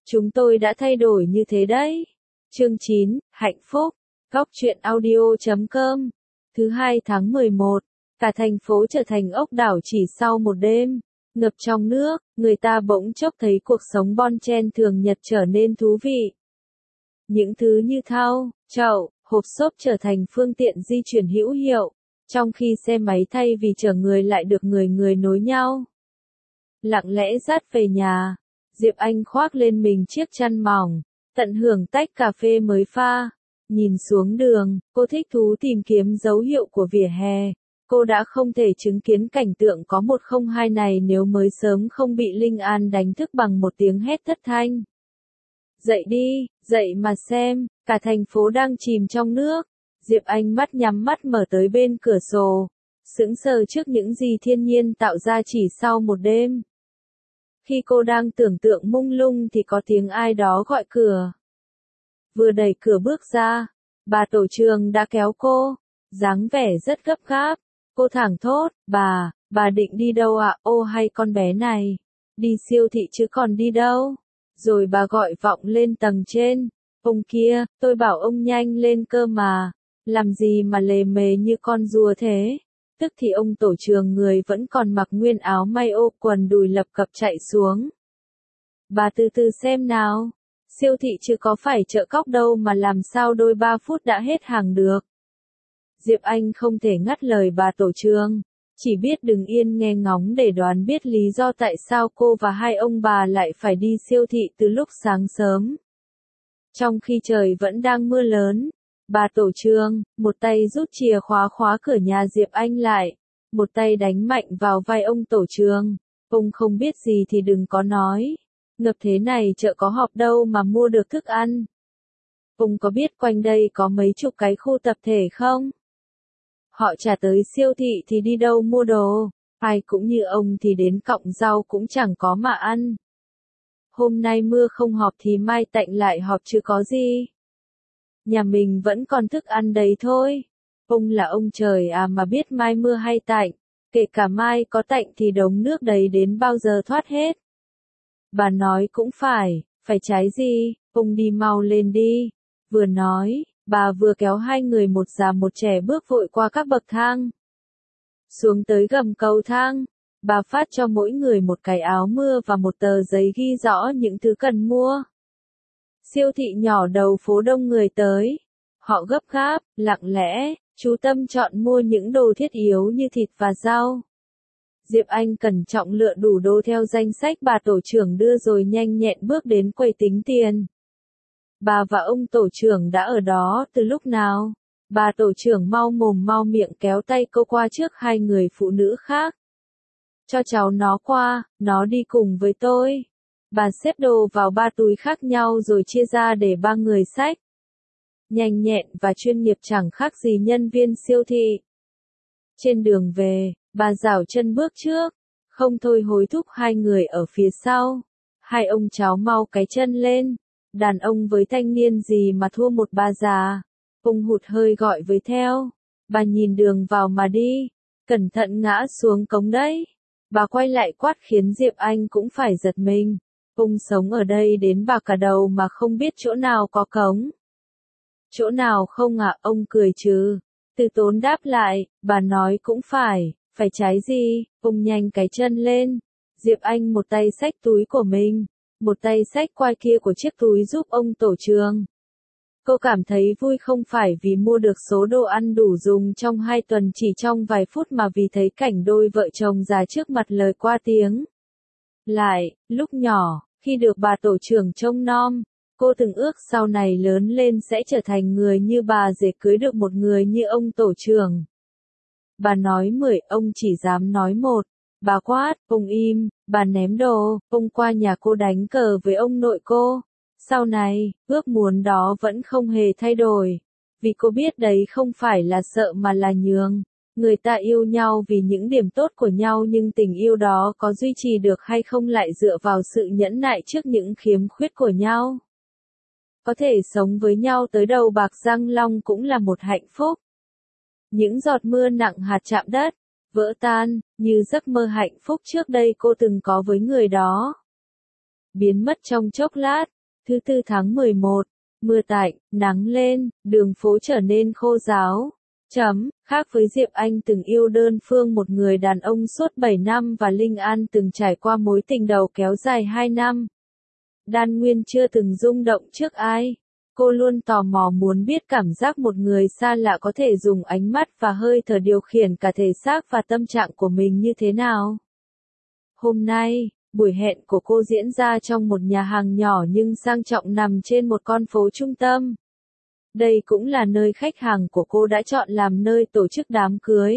Chúng tôi đã thay đổi như thế đấy. Chương 9, hạnh phúc. Góc truyện audio.com. Thứ 2 tháng 11, cả thành phố trở thành ốc đảo chỉ sau một đêm. Ngập trong nước, người ta bỗng chốc thấy cuộc sống bon chen thường nhật trở nên thú vị. Những thứ như thau, chậu, hộp xốp trở thành phương tiện di chuyển hữu hiệu, trong khi xe máy thay vì chở người lại được người nối nhau. Lặng lẽ dắt về nhà, Diệp Anh khoác lên mình chiếc chăn mỏng, tận hưởng tách cà phê mới pha. Nhìn xuống đường, cô thích thú tìm kiếm dấu hiệu của vỉa hè. Cô đã không thể chứng kiến cảnh tượng có 102 này nếu mới sớm không bị Linh An đánh thức bằng một tiếng hét thất thanh. Dậy đi, dậy mà xem, cả thành phố đang chìm trong nước. Diệp Anh mắt nhắm mắt mở tới bên cửa sổ, sững sờ trước những gì thiên nhiên tạo ra chỉ sau một đêm. Khi cô đang tưởng tượng mông lung thì có tiếng ai đó gọi cửa. Vừa đẩy cửa bước ra, bà tổ trưởng đã kéo cô, dáng vẻ rất gấp gáp. Cô thảng thốt, bà định đi đâu ạ? Ô hay con bé này, đi siêu thị chứ còn đi đâu? Rồi bà gọi vọng lên tầng trên, ông kia, tôi bảo ông nhanh lên cơ mà, làm gì mà lề mề như con rùa thế? Tức thì ông tổ trưởng người vẫn còn mặc nguyên áo may ô quần đùi lập cập chạy xuống. Bà từ từ xem nào, siêu thị chứ có phải chợ cóc đâu mà làm sao đôi 3 phút đã hết hàng được. Diệp Anh không thể ngắt lời bà tổ trưởng, chỉ biết đứng yên nghe ngóng để đoán biết lý do tại sao cô và hai ông bà lại phải đi siêu thị từ lúc sáng sớm. Trong khi trời vẫn đang mưa lớn, bà tổ trưởng, một tay rút chìa khóa khóa cửa nhà Diệp Anh lại, một tay đánh mạnh vào vai ông tổ trưởng. Ông không biết gì thì đừng có nói, ngập thế này chợ có họp đâu mà mua được thức ăn. Ông có biết quanh đây có mấy chục cái khu tập thể không? Họ chả tới siêu thị thì đi đâu mua đồ, ai cũng như ông thì đến cọng rau cũng chẳng có mà ăn. Hôm nay mưa không họp thì mai tạnh lại họp chứ có gì. Nhà mình vẫn còn thức ăn đấy thôi. Ông là ông trời à mà biết mai mưa hay tạnh, kể cả mai có tạnh thì đống nước đấy đến bao giờ thoát hết. Bà nói cũng phải trái gì, ông đi mau lên đi. Vừa nói, bà vừa kéo hai người một già một trẻ bước vội qua các bậc thang. Xuống tới gầm cầu thang, bà phát cho mỗi người một cái áo mưa và một tờ giấy ghi rõ những thứ cần mua. Siêu thị nhỏ đầu phố đông người tới. Họ gấp gáp, lặng lẽ, chú tâm chọn mua những đồ thiết yếu như thịt và rau. Diệp Anh cẩn trọng lựa đủ đồ theo danh sách bà tổ trưởng đưa rồi nhanh nhẹn bước đến quầy tính tiền. Bà và ông tổ trưởng đã ở đó từ lúc nào? Bà tổ trưởng mau mồm mau miệng kéo tay cô qua trước hai người phụ nữ khác. Cho cháu nó qua, nó đi cùng với tôi. Bà xếp đồ vào 3 túi khác nhau rồi chia ra để 3 người xách. Nhanh nhẹn và chuyên nghiệp chẳng khác gì nhân viên siêu thị. Trên đường về, bà giảo chân bước trước, không thôi hối thúc hai người ở phía sau. Hai ông cháu mau cái chân lên. Đàn ông với thanh niên gì mà thua một bà già. Ông hụt hơi gọi với theo. Bà nhìn đường vào mà đi. Cẩn thận ngã xuống cống đấy. Bà quay lại quát khiến Diệp Anh cũng phải giật mình. Ông sống ở đây đến bạc cả đầu mà không biết chỗ nào có cống. Chỗ nào không ạ? Ông cười trừ. Từ tốn đáp lại, bà nói cũng phải trái gì? Ông nhanh cái chân lên. Diệp Anh một tay xách túi của mình, một tay xách quai kia của chiếc túi giúp ông tổ trưởng. Cô cảm thấy vui không phải vì mua được số đồ ăn đủ dùng trong 2 tuần chỉ trong vài phút mà vì thấy cảnh đôi vợ chồng già trước mặt lời qua tiếng. Lại, lúc nhỏ, khi được bà tổ trưởng trông nom, cô từng ước sau này lớn lên sẽ trở thành người như bà để cưới được một người như ông tổ trưởng. Bà nói 10, ông chỉ dám nói 1. Bà quát, ông im, bà ném đồ, ông qua nhà cô đánh cờ với ông nội cô. Sau này, ước muốn đó vẫn không hề thay đổi. Vì cô biết đấy không phải là sợ mà là nhường. Người ta yêu nhau vì những điểm tốt của nhau nhưng tình yêu đó có duy trì được hay không lại dựa vào sự nhẫn nại trước những khiếm khuyết của nhau. Có thể sống với nhau tới đầu bạc răng long cũng là một hạnh phúc. Những giọt mưa nặng hạt chạm đất, vỡ tan, như giấc mơ hạnh phúc trước đây cô từng có với người đó. Biến mất trong chốc lát, Thứ tư tháng 11, mưa tạnh, nắng lên, đường phố trở nên khô ráo. Khác với Diệp Anh từng yêu đơn phương một người đàn ông suốt 7 năm và Linh An từng trải qua mối tình đầu kéo dài 2 năm. Đan Nguyên chưa từng rung động trước ai. Cô luôn tò mò muốn biết cảm giác một người xa lạ có thể dùng ánh mắt và hơi thở điều khiển cả thể xác và tâm trạng của mình như thế nào. Hôm nay, buổi hẹn của cô diễn ra trong một nhà hàng nhỏ nhưng sang trọng nằm trên một con phố trung tâm. Đây cũng là nơi khách hàng của cô đã chọn làm nơi tổ chức đám cưới.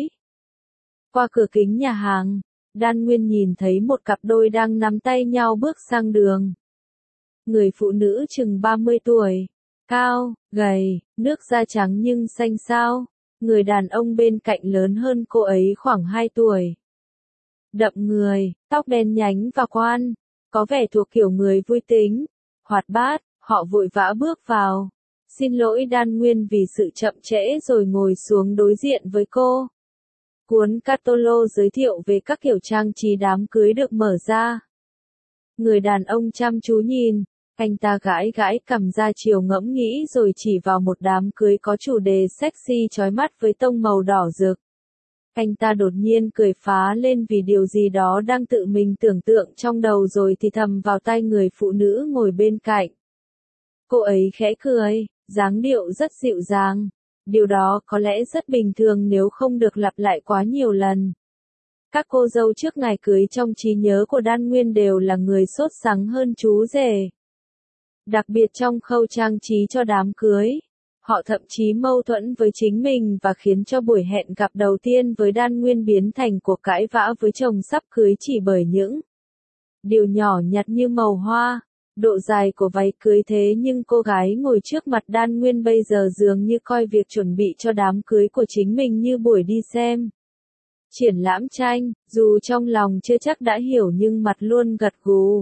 Qua cửa kính nhà hàng, Đan Nguyên nhìn thấy một cặp đôi đang nắm tay nhau bước sang đường. Người phụ nữ chừng 30 tuổi, cao, gầy, nước da trắng nhưng xanh xao. Người đàn ông bên cạnh lớn hơn cô ấy khoảng 2 tuổi. Đậm người, tóc đen nhánh và quan, có vẻ thuộc kiểu người vui tính, hoạt bát, họ vội vã bước vào. Xin lỗi Đan Nguyên vì sự chậm trễ rồi ngồi xuống đối diện với cô. Cuốn catalog giới thiệu về các kiểu trang trí đám cưới được mở ra. Người đàn ông chăm chú nhìn, anh ta gãi gãi cằm ra chiều ngẫm nghĩ rồi chỉ vào một đám cưới có chủ đề sexy chói mắt với tông màu đỏ rực. Anh ta đột nhiên cười phá lên vì điều gì đó đang tự mình tưởng tượng trong đầu rồi thì thầm vào tai người phụ nữ ngồi bên cạnh. Cô ấy khẽ cười, dáng điệu rất dịu dàng. Điều đó có lẽ rất bình thường nếu không được lặp lại quá nhiều lần. Các cô dâu trước ngày cưới trong trí nhớ của Đan Nguyên đều là người sốt sắng hơn chú rể. Đặc biệt trong khâu trang trí cho đám cưới, họ thậm chí mâu thuẫn với chính mình và khiến cho buổi hẹn gặp đầu tiên với Đan Nguyên biến thành cuộc cãi vã với chồng sắp cưới chỉ bởi những điều nhỏ nhặt như màu hoa, độ dài của váy cưới. Thế nhưng cô gái ngồi trước mặt Đan Nguyên bây giờ dường như coi việc chuẩn bị cho đám cưới của chính mình như buổi đi xem triển lãm tranh, dù trong lòng chưa chắc đã hiểu nhưng mặt luôn gật gù.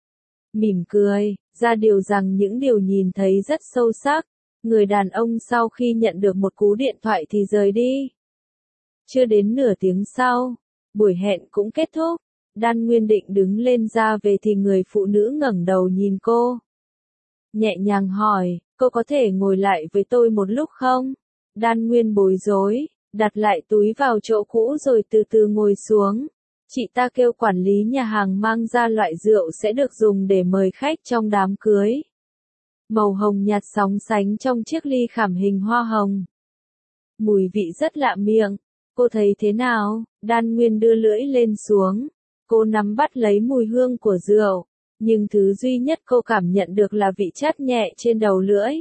Mỉm cười, ra điều rằng những điều nhìn thấy rất sâu sắc. Người đàn ông sau khi nhận được một cú điện thoại thì rời đi. Chưa đến nửa tiếng sau, buổi hẹn cũng kết thúc. Đan Nguyên định đứng lên ra về thì người phụ nữ ngẩng đầu nhìn cô. Nhẹ nhàng hỏi, cô có thể ngồi lại với tôi một lúc không? Đan Nguyên bối rối, đặt lại túi vào chỗ cũ rồi từ từ ngồi xuống. Chị ta kêu quản lý nhà hàng mang ra loại rượu sẽ được dùng để mời khách trong đám cưới. Màu hồng nhạt sóng sánh trong chiếc ly khảm hình hoa hồng. Mùi vị rất lạ miệng. Cô thấy thế nào? Đan Nguyên đưa lưỡi lên xuống. Cô nắm bắt lấy mùi hương của rượu. Nhưng thứ duy nhất cô cảm nhận được là vị chát nhẹ trên đầu lưỡi.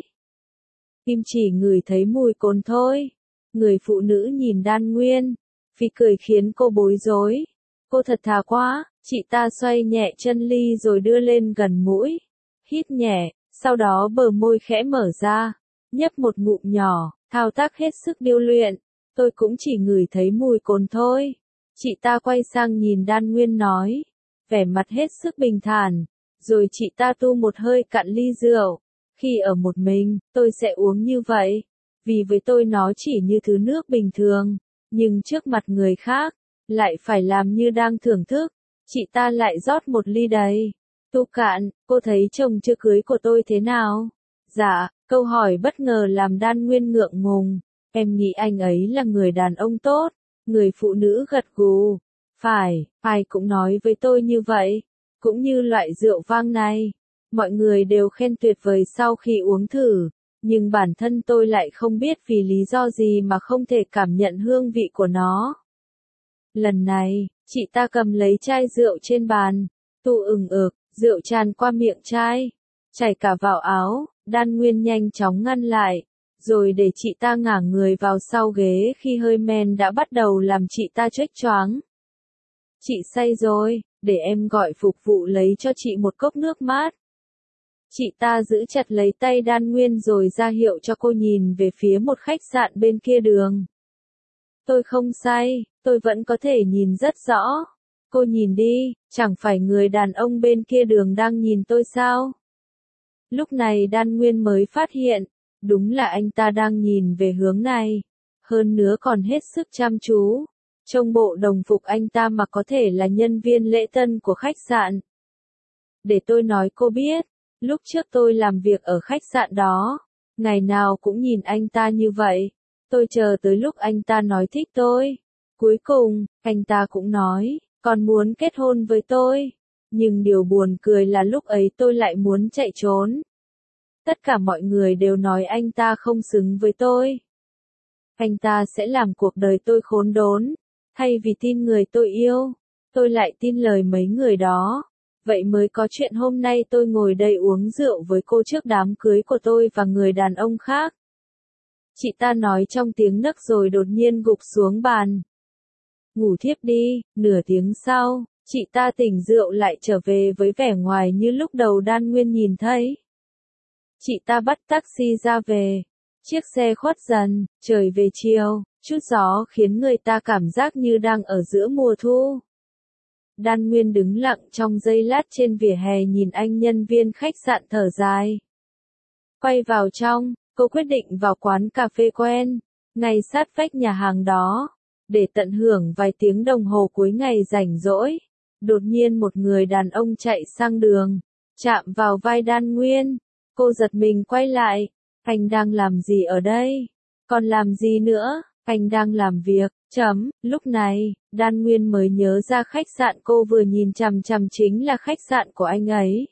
Kim chỉ ngửi thấy mùi cồn thôi. Người phụ nữ nhìn Đan Nguyên. Phì cười khiến cô bối rối. Cô thật thà quá. Chị ta xoay nhẹ chân ly rồi đưa lên gần mũi. Hít nhẹ. Sau đó bờ môi khẽ mở ra, nhấp một ngụm nhỏ, thao tác hết sức điêu luyện. Tôi cũng chỉ ngửi thấy mùi cồn thôi. Chị ta quay sang nhìn Đan Nguyên nói, vẻ mặt hết sức bình thản. Rồi chị ta tu một hơi cạn ly rượu. Khi ở một mình, tôi sẽ uống như vậy. Vì với tôi nó chỉ như thứ nước bình thường. Nhưng trước mặt người khác, lại phải làm như đang thưởng thức. Chị ta lại rót một ly đầy. Tu cạn, cô thấy chồng chưa cưới của tôi thế nào? Dạ, câu hỏi bất ngờ làm Đan Nguyên ngượng ngùng. Em nghĩ anh ấy là người đàn ông tốt. Người phụ nữ gật gù. Phải, ai cũng nói với tôi như vậy. Cũng như loại rượu vang này. Mọi người đều khen tuyệt vời sau khi uống thử. Nhưng bản thân tôi lại không biết vì lý do gì mà không thể cảm nhận hương vị của nó. Lần này, chị ta cầm lấy chai rượu trên bàn. Tu ừng ực. Rượu tràn qua miệng chai, chảy cả vào áo. Đan Nguyên nhanh chóng ngăn lại, rồi để chị ta ngả người vào sau ghế khi hơi men đã bắt đầu làm chị ta choáng choáng. Chị say rồi, để em gọi phục vụ lấy cho chị một cốc nước mát. Chị ta giữ chặt lấy tay Đan Nguyên rồi ra hiệu cho cô nhìn về phía một khách sạn bên kia đường. Tôi không say, tôi vẫn có thể nhìn rất rõ. Cô nhìn đi, chẳng phải người đàn ông bên kia đường đang nhìn tôi sao? Lúc này Đan Nguyên mới phát hiện, đúng là anh ta đang nhìn về hướng này. Hơn nữa còn hết sức chăm chú. Trong bộ đồng phục anh ta mặc có thể là nhân viên lễ tân của khách sạn. Để tôi nói cô biết, Lúc trước tôi làm việc ở khách sạn đó, ngày nào cũng nhìn anh ta như vậy. Tôi chờ tới lúc anh ta nói thích tôi. Cuối cùng, anh ta cũng nói, còn muốn kết hôn với tôi. Nhưng điều buồn cười là lúc ấy tôi lại muốn chạy trốn. Tất cả mọi người đều nói anh ta không xứng với tôi. Anh ta sẽ làm cuộc đời tôi khốn đốn. Thay vì tin người tôi yêu, tôi lại tin lời mấy người đó. Vậy mới có chuyện hôm nay tôi ngồi đây uống rượu với cô trước đám cưới của tôi và người đàn ông khác. Chị ta nói trong tiếng nấc rồi đột nhiên gục xuống bàn. Ngủ thiếp đi. Nửa tiếng sau, chị ta tỉnh rượu lại trở về với vẻ ngoài như lúc đầu Đan Nguyên nhìn thấy. Chị ta bắt taxi ra về. Chiếc xe khuất dần, trời về chiều, chút gió khiến người ta cảm giác như đang ở giữa mùa thu. Đan Nguyên đứng lặng trong giây lát trên vỉa hè nhìn anh nhân viên khách sạn thở dài. Quay vào trong, cô quyết định vào quán cà phê quen, ngay sát vách nhà hàng đó, để tận hưởng vài tiếng đồng hồ cuối ngày rảnh rỗi. Đột nhiên một người đàn ông chạy sang đường, chạm vào vai Đan Nguyên. Cô giật mình quay lại. Anh đang làm gì ở đây? Còn làm gì nữa? Anh đang làm việc. Lúc này, Đan Nguyên mới nhớ ra khách sạn cô vừa nhìn chằm chằm chính là khách sạn của anh ấy.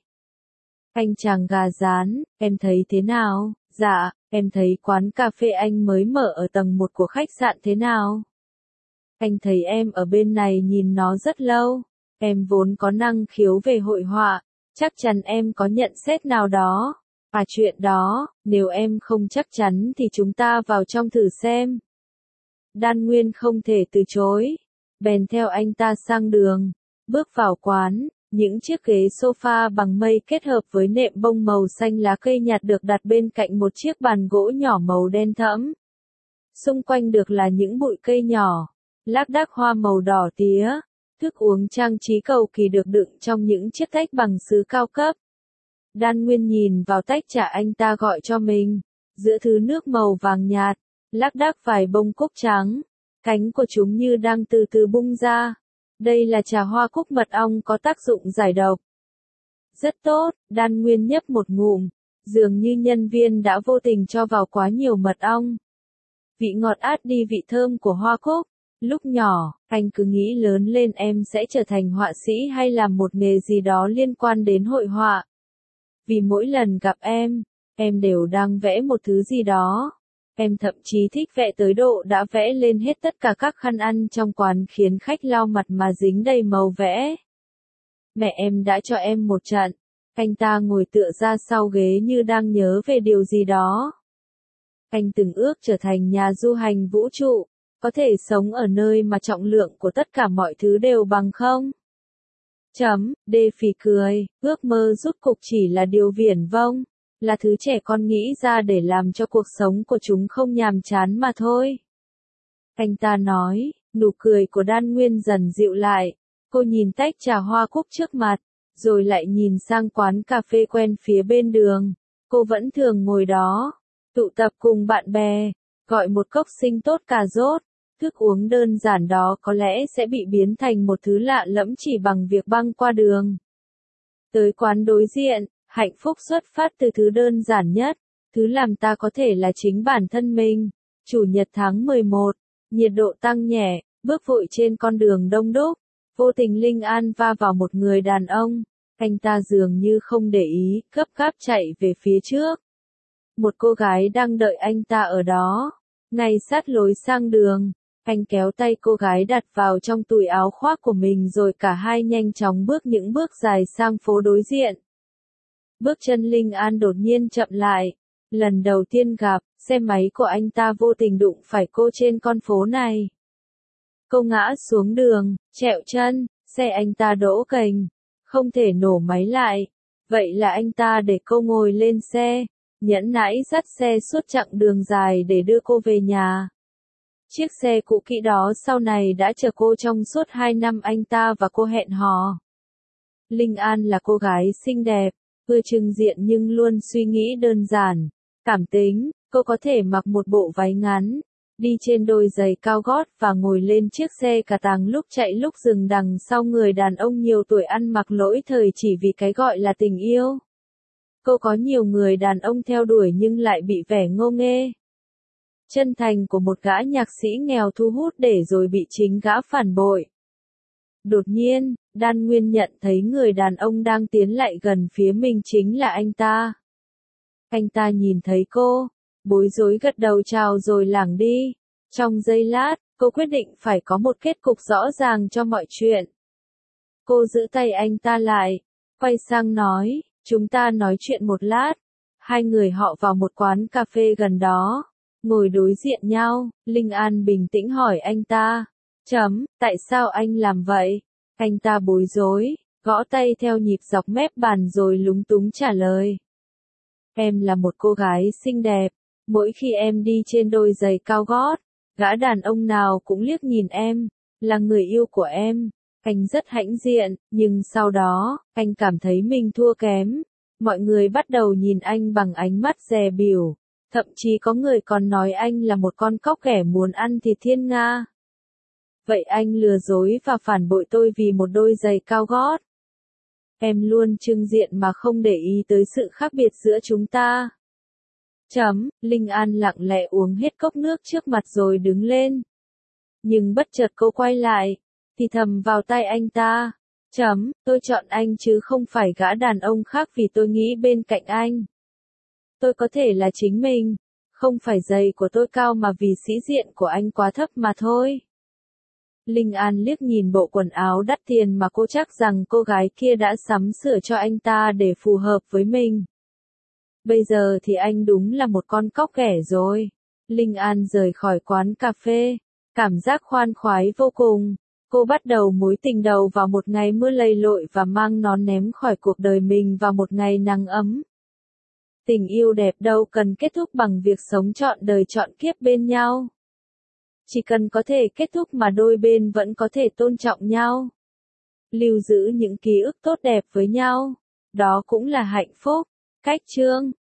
Anh chàng gà rán, em thấy thế nào? Dạ, em thấy quán cà phê anh mới mở ở tầng 1 của khách sạn thế nào? Anh thấy em ở bên này nhìn nó rất lâu. Em vốn có năng khiếu về hội họa, chắc chắn em có nhận xét nào đó. Chuyện đó, nếu em không chắc chắn thì chúng ta vào trong thử xem. Đan Nguyên không thể từ chối, bèn theo anh ta sang đường, bước vào quán, những chiếc ghế sofa bằng mây kết hợp với nệm bông màu xanh lá cây nhạt được đặt bên cạnh một chiếc bàn gỗ nhỏ màu đen thẫm. Xung quanh được là những bụi cây nhỏ, lác đác hoa màu đỏ tía, thức uống trang trí cầu kỳ được đựng trong những chiếc tách bằng sứ cao cấp. Đan Nguyên nhìn vào tách trà anh ta gọi cho mình, giữa thứ nước màu vàng nhạt, lác đác vài bông cúc trắng, cánh của chúng như đang từ từ bung ra. Đây là trà hoa cúc mật ong có tác dụng giải độc. Rất tốt, Đan Nguyên nhấp một ngụm, dường như nhân viên đã vô tình cho vào quá nhiều mật ong. Vị ngọt át đi vị thơm của hoa cúc. Lúc nhỏ, anh cứ nghĩ lớn lên em sẽ trở thành họa sĩ hay làm một nghề gì đó liên quan đến hội họa. Vì mỗi lần gặp em đều đang vẽ một thứ gì đó. Em thậm chí thích vẽ tới độ đã vẽ lên hết tất cả các khăn ăn trong quán khiến khách lau mặt mà dính đầy màu vẽ. Mẹ em đã cho em một trận. Anh ta ngồi tựa ra sau ghế như đang nhớ về điều gì đó. Anh từng ước trở thành nhà du hành vũ trụ, có thể sống ở nơi mà trọng lượng của tất cả mọi thứ đều bằng không? Đê phì cười, ước mơ rốt cục chỉ là điều viển vông, là thứ trẻ con nghĩ ra để làm cho cuộc sống của chúng không nhàm chán mà thôi. Anh ta nói, nụ cười của Đan Nguyên dần dịu lại, cô nhìn tách trà hoa cúc trước mặt, rồi lại nhìn sang quán cà phê quen phía bên đường. Cô vẫn thường ngồi đó, tụ tập cùng bạn bè, gọi một cốc sinh tốt cà rốt. Thức uống đơn giản đó có lẽ sẽ bị biến thành một thứ lạ lẫm chỉ bằng việc băng qua đường. Tới quán đối diện, hạnh phúc xuất phát từ thứ đơn giản nhất, thứ làm ta có thể là chính bản thân mình. Chủ nhật tháng 11, nhiệt độ tăng nhẹ, bước vội trên con đường đông đúc, vô tình Linh An va vào một người đàn ông. Anh ta dường như không để ý, gấp gáp chạy về phía trước. Một cô gái đang đợi anh ta ở đó, ngay sát lối sang đường. Anh kéo tay cô gái đặt vào trong túi áo khoác của mình rồi cả hai nhanh chóng bước những bước dài sang phố đối diện. Bước chân Linh An đột nhiên chậm lại. Lần đầu tiên gặp, xe máy của anh ta vô tình đụng phải cô trên con phố này. Cô ngã xuống đường, trẹo chân, xe anh ta đỗ kềnh, không thể nổ máy lại. Vậy là anh ta để cô ngồi lên xe, nhẫn nại dắt xe suốt chặng đường dài để đưa cô về nhà. Chiếc xe cũ kỹ đó sau này đã chở cô trong suốt 2 năm anh ta và cô hẹn hò. Linh An là cô gái xinh đẹp, ưa trưng diện nhưng luôn suy nghĩ đơn giản, cảm tính. Cô có thể mặc một bộ váy ngắn, đi trên đôi giày cao gót và ngồi lên chiếc xe cà tàng lúc chạy lúc dừng đằng sau người đàn ông nhiều tuổi ăn mặc lỗi thời chỉ vì cái gọi là tình yêu. Cô có nhiều người đàn ông theo đuổi nhưng lại bị vẻ ngô nghê. Chân thành của một gã nhạc sĩ nghèo thu hút để rồi bị chính gã phản bội. Đột nhiên, Đan Nguyên nhận thấy người đàn ông đang tiến lại gần phía mình chính là anh ta. Anh ta nhìn thấy cô, bối rối gật đầu chào rồi lảng đi. Trong giây lát, cô quyết định phải có một kết cục rõ ràng cho mọi chuyện. Cô giữ tay anh ta lại, quay sang nói, chúng ta nói chuyện một lát. Hai người họ vào một quán cà phê gần đó, ngồi đối diện nhau, Linh An bình tĩnh hỏi anh ta. Tại sao anh làm vậy? Anh ta bối rối, gõ tay theo nhịp dọc mép bàn rồi lúng túng trả lời. Em là một cô gái xinh đẹp, mỗi khi em đi trên đôi giày cao gót, gã đàn ông nào cũng liếc nhìn em, là người yêu của em. Anh rất hãnh diện, nhưng sau đó, anh cảm thấy mình thua kém. Mọi người bắt đầu nhìn anh bằng ánh mắt dè bỉu, thậm chí có người còn nói anh là một con cóc ghẻ muốn ăn thịt thiên nga. Vậy anh lừa dối và phản bội tôi vì một đôi giày cao gót. Em luôn trưng diện mà không để ý tới sự khác biệt giữa chúng ta. Linh An lặng lẽ uống hết cốc nước trước mặt rồi đứng lên. Nhưng bất chợt cô quay lại, thì thầm vào tai anh ta. Tôi chọn anh chứ không phải gã đàn ông khác vì tôi nghĩ bên cạnh anh. Tôi có thể là chính mình, không phải giày của tôi cao mà vì sĩ diện của anh quá thấp mà thôi. Linh An liếc nhìn bộ quần áo đắt tiền mà cô chắc rằng cô gái kia đã sắm sửa cho anh ta để phù hợp với mình. Bây giờ thì anh đúng là một con cóc ghẻ rồi. Linh An rời khỏi quán cà phê, cảm giác khoan khoái vô cùng. Cô bắt đầu mối tình đầu vào một ngày mưa lầy lội và mang nó ném khỏi cuộc đời mình vào một ngày nắng ấm. Tình yêu đẹp đâu cần kết thúc bằng việc sống trọn đời trọn kiếp bên nhau. Chỉ cần có thể kết thúc mà đôi bên vẫn có thể tôn trọng nhau. Lưu giữ những ký ức tốt đẹp với nhau. Đó cũng là hạnh phúc. Cách chương